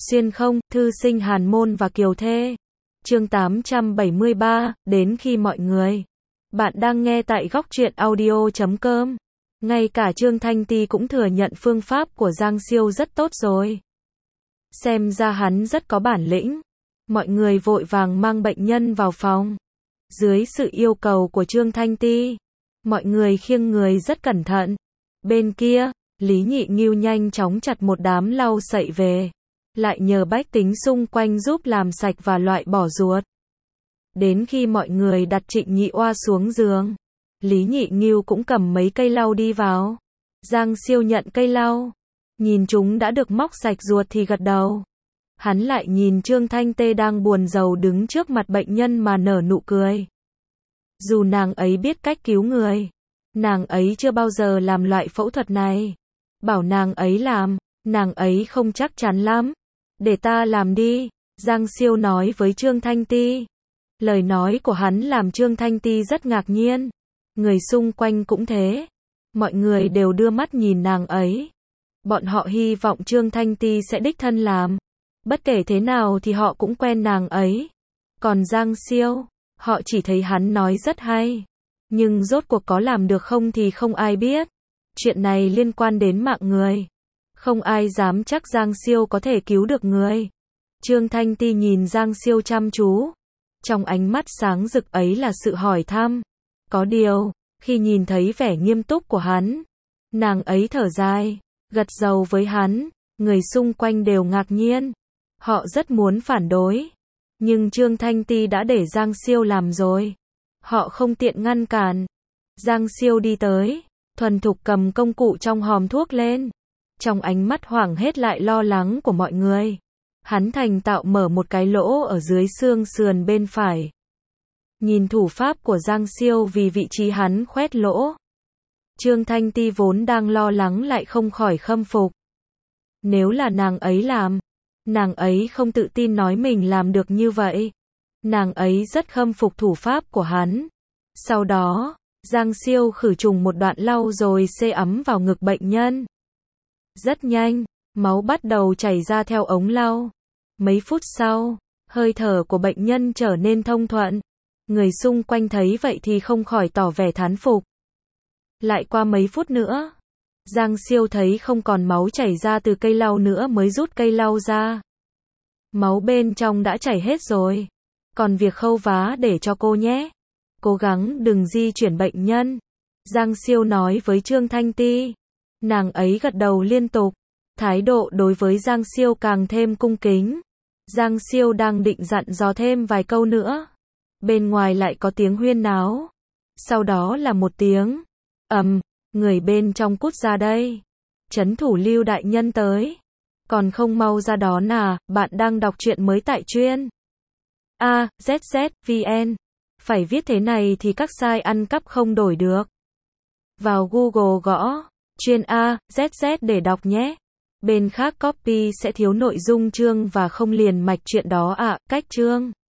Xuyên không, thư sinh Hàn Môn và Kiều Thê. Chương 873, đến khi mọi người. Bạn đang nghe tại góc truyện audio.com. Ngay cả Trương Thanh Ti cũng thừa nhận phương pháp của Giang Siêu rất tốt rồi. Xem ra hắn rất có bản lĩnh. Mọi người vội vàng mang bệnh nhân vào phòng. Dưới sự yêu cầu của Trương Thanh Ti, mọi người khiêng người rất cẩn thận. Bên kia, Lý Nhị Ngưu nhanh chóng chặt một đám lau sậy về. Lại nhờ bách tính xung quanh giúp làm sạch và loại bỏ ruột. Đến khi mọi người đặt Trịnh Nhị Oa xuống giường, Lý Nhị Ngưu cũng cầm mấy cây lau đi vào. Giang Siêu nhận cây lau, nhìn chúng đã được móc sạch ruột thì gật đầu. Hắn lại nhìn Trương Thanh Tê đang buồn rầu đứng trước mặt bệnh nhân mà nở nụ cười. Dù nàng ấy biết cách cứu người, nàng ấy chưa bao giờ làm loại phẫu thuật này. Bảo nàng ấy làm, nàng ấy không chắc chắn lắm. Để ta làm đi, Giang Siêu nói với Trương Thanh Ti. Lời nói của hắn làm Trương Thanh Ti rất ngạc nhiên. Người xung quanh cũng thế. Mọi người đều đưa mắt nhìn nàng ấy. Bọn họ hy vọng Trương Thanh Ti sẽ đích thân làm. Bất kể thế nào thì họ cũng quen nàng ấy. Còn Giang Siêu, họ chỉ thấy hắn nói rất hay. Nhưng rốt cuộc có làm được không thì không ai biết. Chuyện này liên quan đến mạng người. Không ai dám chắc Giang Siêu có thể cứu được người. Trương Thanh Ti nhìn Giang Siêu chăm chú. Trong ánh mắt sáng rực ấy là sự hỏi thăm. Có điều, khi nhìn thấy vẻ nghiêm túc của hắn, nàng ấy thở dài, gật đầu với hắn. Người xung quanh đều ngạc nhiên. Họ rất muốn phản đối. Nhưng Trương Thanh Ti đã để Giang Siêu làm rồi. Họ không tiện ngăn cản. Giang Siêu đi tới, thuần thục cầm công cụ trong hòm thuốc lên. Trong ánh mắt hoảng hết lại lo lắng của mọi người, hắn thành tạo mở một cái lỗ ở dưới xương sườn bên phải. Nhìn thủ pháp của Giang Siêu vì vị trí hắn khoét lỗ, Trương Thanh Ti vốn đang lo lắng lại không khỏi khâm phục. Nếu là nàng ấy làm, nàng ấy không tự tin nói mình làm được như vậy. Nàng ấy rất khâm phục thủ pháp của hắn. Sau đó, Giang Siêu khử trùng một đoạn lau rồi xê ấm vào ngực bệnh nhân. Rất nhanh, máu bắt đầu chảy ra theo ống lau. Mấy phút sau, hơi thở của bệnh nhân trở nên thông thuận. Người xung quanh thấy vậy thì không khỏi tỏ vẻ thán phục. Lại qua mấy phút nữa, Giang Siêu thấy không còn máu chảy ra từ cây lau nữa mới rút cây lau ra. Máu bên trong đã chảy hết rồi. Còn việc khâu vá để cho cô nhé. Cố gắng đừng di chuyển bệnh nhân, Giang Siêu nói với Trương Thanh Ti. Nàng ấy gật đầu liên tục. Thái độ đối với Giang Siêu càng thêm cung kính. Giang Siêu đang định dặn dò thêm vài câu nữa. Bên ngoài lại có tiếng huyên náo. Sau đó là một tiếng ầm, người bên trong cút ra đây. Trấn thủ Lưu đại nhân tới. Còn không mau ra đón à, bạn đang đọc truyện mới tại truyện AZZ.vn. Phải viết thế này thì các site ăn cắp không đổi được. Vào Google gõ truyện AZZ để đọc nhé. Bên khác copy sẽ thiếu nội dung chương và không liền mạch truyện đó ạ. Cách chương